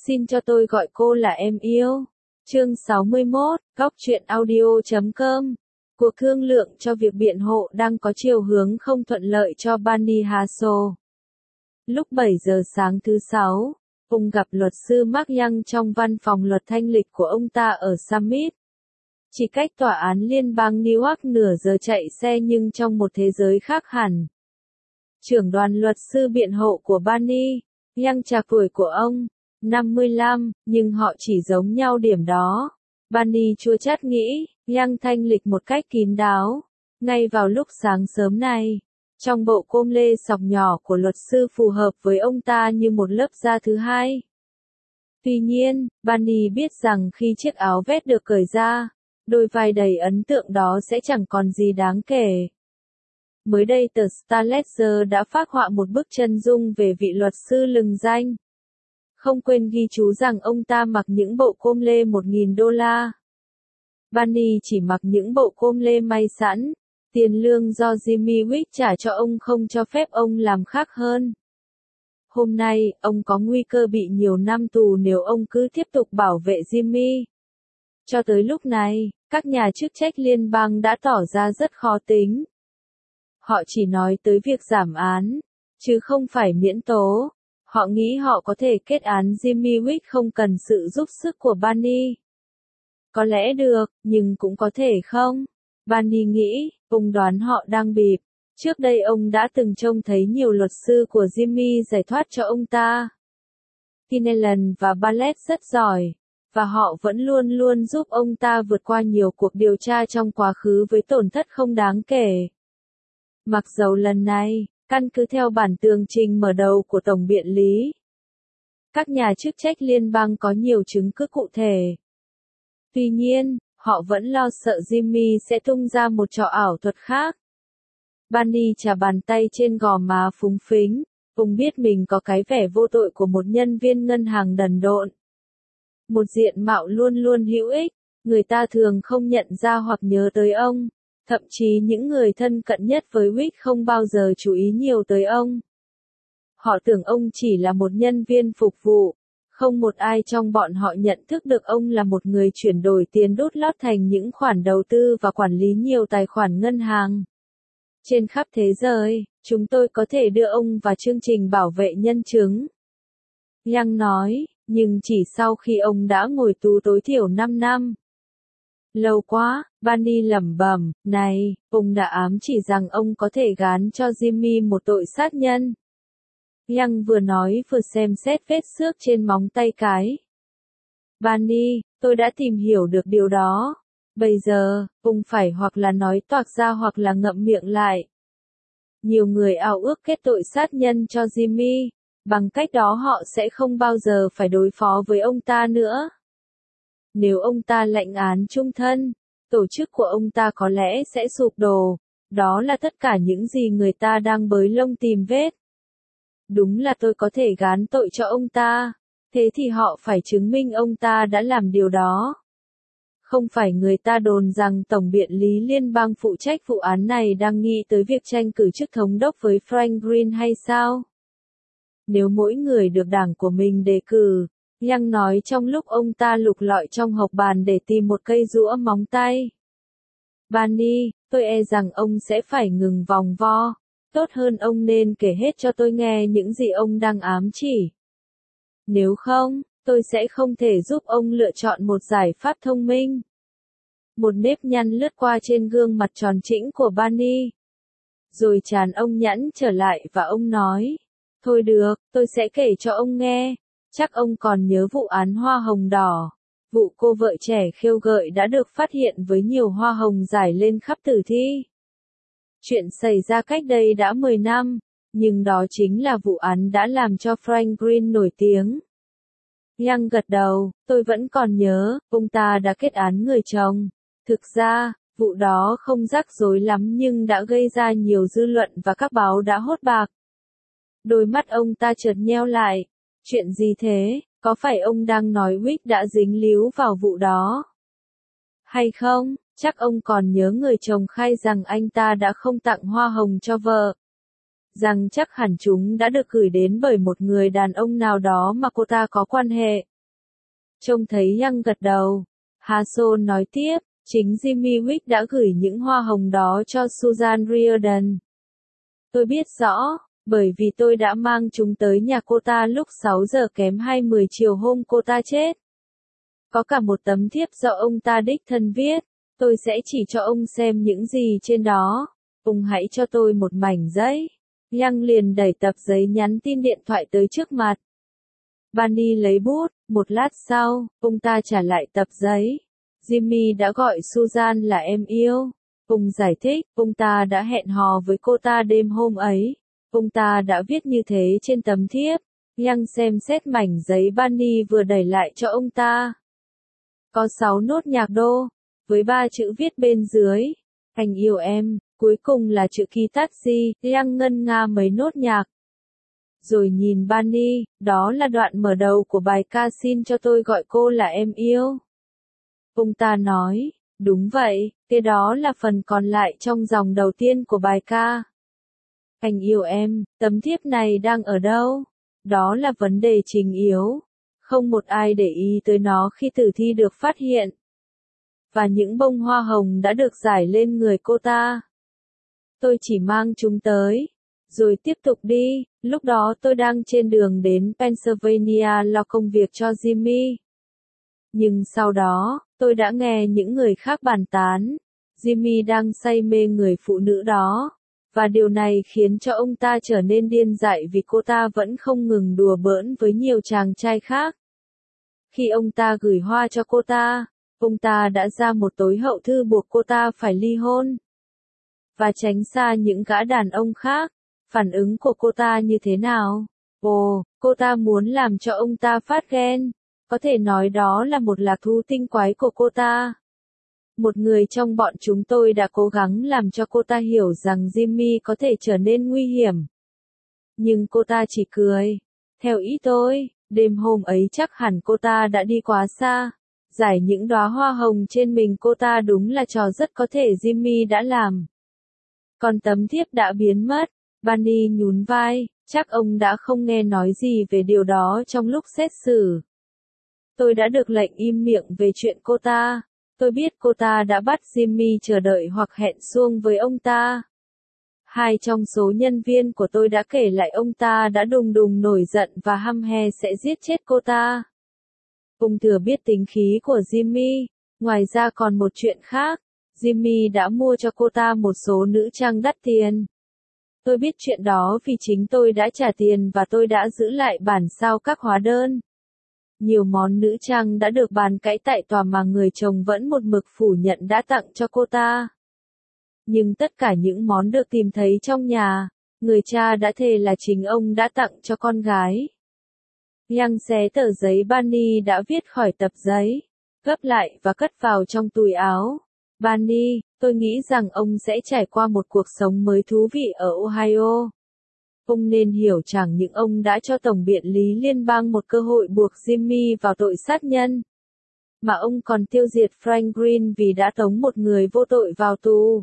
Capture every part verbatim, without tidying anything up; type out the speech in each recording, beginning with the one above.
Xin cho tôi gọi cô là em yêu. Chương sáu mươi mốt, góc truyện audio chấm com. Cuộc thương lượng cho việc biện hộ đang có chiều hướng không thuận lợi cho Bani Hasso. Lúc bảy giờ sáng thứ sáu, ông gặp luật sư Mark Young trong văn phòng luật thanh lịch của ông ta ở Summit. Chỉ cách tòa án liên bang New York nửa giờ chạy xe nhưng trong một thế giới khác hẳn. Trưởng đoàn luật sư biện hộ của Bani Young trạc tuổi của ông, năm mươi lăm, nhưng họ chỉ giống nhau điểm đó. Bani chua chát nghĩ, Young thanh lịch một cách kín đáo. Ngay vào lúc sáng sớm này, trong bộ com lê sọc nhỏ của luật sư phù hợp với ông ta như một lớp da thứ hai. Tuy nhiên, Bani biết rằng khi chiếc áo vest được cởi ra, đôi vai đầy ấn tượng đó sẽ chẳng còn gì đáng kể. Mới đây tờ Star Ledger đã phác họa một bức chân dung về vị luật sư lừng danh. Không quên ghi chú rằng ông ta mặc những bộ com lê một nghìn đô la. Bani chỉ mặc những bộ com lê may sẵn. Tiền lương do Jimmy Wick trả cho ông không cho phép ông làm khác hơn. Hôm nay, ông có nguy cơ bị nhiều năm tù nếu ông cứ tiếp tục bảo vệ Jimmy. Cho tới lúc này, các nhà chức trách liên bang đã tỏ ra rất khó tính. Họ chỉ nói tới việc giảm án, chứ không phải miễn tố. Họ nghĩ họ có thể kết án Jimmy Wick không cần sự giúp sức của Bani. Có lẽ được, nhưng cũng có thể không. Bani nghĩ, ông đoán họ đang bịp. Trước đây ông đã từng trông thấy nhiều luật sư của Jimmy giải thoát cho ông ta. Kinellan và Bartlett rất giỏi, và họ vẫn luôn luôn giúp ông ta vượt qua nhiều cuộc điều tra trong quá khứ với tổn thất không đáng kể. Mặc dầu lần này, căn cứ theo bản tường trình mở đầu của Tổng biện lý, các nhà chức trách liên bang có nhiều chứng cứ cụ thể. Tuy nhiên, họ vẫn lo sợ Jimmy sẽ tung ra một trò ảo thuật khác. Bani chà bàn tay trên gò má phúng phính, ông biết mình có cái vẻ vô tội của một nhân viên ngân hàng đần độn. Một diện mạo luôn luôn hữu ích, người ta thường không nhận ra hoặc nhớ tới ông. Thậm chí những người thân cận nhất với Wick không bao giờ chú ý nhiều tới ông. Họ tưởng ông chỉ là một nhân viên phục vụ. Không một ai trong bọn họ nhận thức được ông là một người chuyển đổi tiền đút lót thành những khoản đầu tư và quản lý nhiều tài khoản ngân hàng. Trên khắp thế giới, chúng tôi có thể đưa ông vào chương trình bảo vệ nhân chứng. Young nói, nhưng chỉ sau khi ông đã ngồi tù tối thiểu năm năm. Lâu quá, Bani lẩm bẩm, này, ông đã ám chỉ rằng ông có thể gán cho Jimmy một tội sát nhân. Young vừa nói vừa xem xét vết xước trên móng tay cái. Bani, tôi đã tìm hiểu được điều đó. Bây giờ, ông phải hoặc là nói toạc ra hoặc là ngậm miệng lại. Nhiều người ao ước kết tội sát nhân cho Jimmy. Bằng cách đó họ sẽ không bao giờ phải đối phó với ông ta nữa. Nếu ông ta lãnh án chung thân, tổ chức của ông ta có lẽ sẽ sụp đổ. Đó là tất cả những gì người ta đang bới lông tìm vết. Đúng là tôi có thể gán tội cho ông ta. Thế thì họ phải chứng minh ông ta đã làm điều đó. Không phải người ta đồn rằng Tổng biện lý liên bang phụ trách vụ án này đang nghĩ tới việc tranh cử chức thống đốc với Frank Green hay sao? Nếu mỗi người được đảng của mình đề cử, Young nói trong lúc ông ta lục lọi trong hộc bàn để tìm một cây rũa móng tay. Bani, tôi e rằng ông sẽ phải ngừng vòng vo. Tốt hơn ông nên kể hết cho tôi nghe những gì ông đang ám chỉ. Nếu không, tôi sẽ không thể giúp ông lựa chọn một giải pháp thông minh. Một nếp nhăn lướt qua trên gương mặt tròn trĩnh của Bani. Rồi trán ông nhẵn trở lại và ông nói. Thôi được, tôi sẽ kể cho ông nghe. Chắc ông còn nhớ vụ án hoa hồng đỏ. Vụ cô vợ trẻ khêu gợi đã được phát hiện với nhiều hoa hồng rải lên khắp tử thi. Chuyện xảy ra cách đây đã mười năm, nhưng đó chính là vụ án đã làm cho Frank Green nổi tiếng. Young gật đầu, tôi vẫn còn nhớ, ông ta đã kết án người chồng. Thực ra, vụ đó không rắc rối lắm nhưng đã gây ra nhiều dư luận và các báo đã hốt bạc. Đôi mắt ông ta chợt nheo lại. Chuyện gì thế, có phải ông đang nói Wick đã dính líu vào vụ đó? Hay không, chắc ông còn nhớ người chồng khai rằng anh ta đã không tặng hoa hồng cho vợ. Rằng chắc hẳn chúng đã được gửi đến bởi một người đàn ông nào đó mà cô ta có quan hệ. Trông thấy Young gật đầu. Hasso nói tiếp, chính Jimmy Wick đã gửi những hoa hồng đó cho Susan Riordan. Tôi biết rõ, bởi vì tôi đã mang chúng tới nhà cô ta lúc sáu giờ kém hai mươi chiều hôm cô ta chết. Có cả một tấm thiếp do ông ta đích thân viết. Tôi sẽ chỉ cho ông xem những gì trên đó. Ông hãy cho tôi một mảnh giấy. Young liền đẩy tập giấy nhắn tin điện thoại tới trước mặt. Barney lấy bút, một lát sau, ông ta trả lại tập giấy. Jimmy đã gọi Susan là em yêu. Ông giải thích, ông ta đã hẹn hò với cô ta đêm hôm ấy. Ông ta đã viết như thế trên tấm thiếp. Young xem xét mảnh giấy Barney vừa đẩy lại cho ông ta. Có sáu nốt nhạc đô, với ba chữ viết bên dưới. Anh yêu em, cuối cùng là chữ ký taxi. Young ngân nga mấy nốt nhạc. Rồi nhìn Barney, đó là đoạn mở đầu của bài ca xin cho tôi gọi cô là em yêu. Ông ta nói, đúng vậy, cái đó là phần còn lại trong dòng đầu tiên của bài ca. Anh yêu em, tấm thiếp này đang ở đâu? Đó là vấn đề chính yếu. Không một ai để ý tới nó khi tử thi được phát hiện. Và những bông hoa hồng đã được rải lên người cô ta. Tôi chỉ mang chúng tới. Rồi tiếp tục đi, lúc đó tôi đang trên đường đến Pennsylvania lo công việc cho Jimmy. Nhưng sau đó, tôi đã nghe những người khác bàn tán. Jimmy đang say mê người phụ nữ đó. Và điều này khiến cho ông ta trở nên điên dại vì cô ta vẫn không ngừng đùa bỡn với nhiều chàng trai khác. Khi ông ta gửi hoa cho cô ta, ông ta đã ra một tối hậu thư buộc cô ta phải ly hôn. Và tránh xa những gã đàn ông khác. Phản ứng của cô ta như thế nào? Ồ, cô ta muốn làm cho ông ta phát ghen. Có thể nói đó là một lạc thú tinh quái của cô ta. Một người trong bọn chúng tôi đã cố gắng làm cho cô ta hiểu rằng Jimmy có thể trở nên nguy hiểm. Nhưng cô ta chỉ cười. Theo ý tôi, đêm hôm ấy chắc hẳn cô ta đã đi quá xa. Giải những đóa hoa hồng trên mình cô ta đúng là trò rất có thể Jimmy đã làm. Còn tấm thiếp đã biến mất. Barney nhún vai, chắc ông đã không nghe nói gì về điều đó trong lúc xét xử. Tôi đã được lệnh im miệng về chuyện cô ta. Tôi biết cô ta đã bắt Jimmy chờ đợi hoặc hẹn suông với ông ta. Hai trong số nhân viên của tôi đã kể lại ông ta đã đùng đùng nổi giận và hăm he sẽ giết chết cô ta. Ông thừa biết tính khí của Jimmy. Ngoài ra còn một chuyện khác. Jimmy đã mua cho cô ta một số nữ trang đắt tiền. Tôi biết chuyện đó vì chính tôi đã trả tiền và tôi đã giữ lại bản sao các hóa đơn. Nhiều món nữ trang đã được bàn cãi tại tòa mà người chồng vẫn một mực phủ nhận đã tặng cho cô ta. Nhưng tất cả những món được tìm thấy trong nhà, người cha đã thề là chính ông đã tặng cho con gái. Young xé tờ giấy Barney đã viết khỏi tập giấy, gấp lại và cất vào trong túi áo. Barney, tôi nghĩ rằng ông sẽ trải qua một cuộc sống mới thú vị ở Ohio. Ông nên hiểu chẳng những ông đã cho Tổng biện lý liên bang một cơ hội buộc Jimmy vào tội sát nhân, mà ông còn tiêu diệt Frank Green vì đã tống một người vô tội vào tù.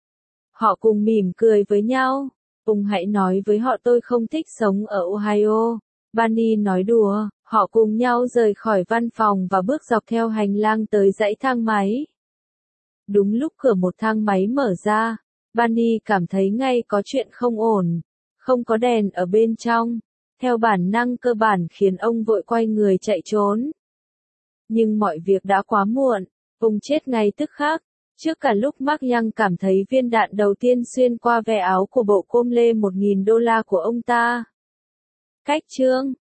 Họ cùng mỉm cười với nhau. Ông hãy nói với họ tôi không thích sống ở Ohio. Barney nói đùa. Họ cùng nhau rời khỏi văn phòng và bước dọc theo hành lang tới dãy thang máy. Đúng lúc cửa một thang máy mở ra, Barney cảm thấy ngay có chuyện không ổn. Không có đèn ở bên trong. Theo bản năng cơ bản khiến ông vội quay người chạy trốn. Nhưng mọi việc đã quá muộn. Ông chết ngay tức khắc. Trước cả lúc Mark Young cảm thấy viên đạn đầu tiên xuyên qua ve áo của bộ com lê một nghìn đô la của ông ta. Cách chương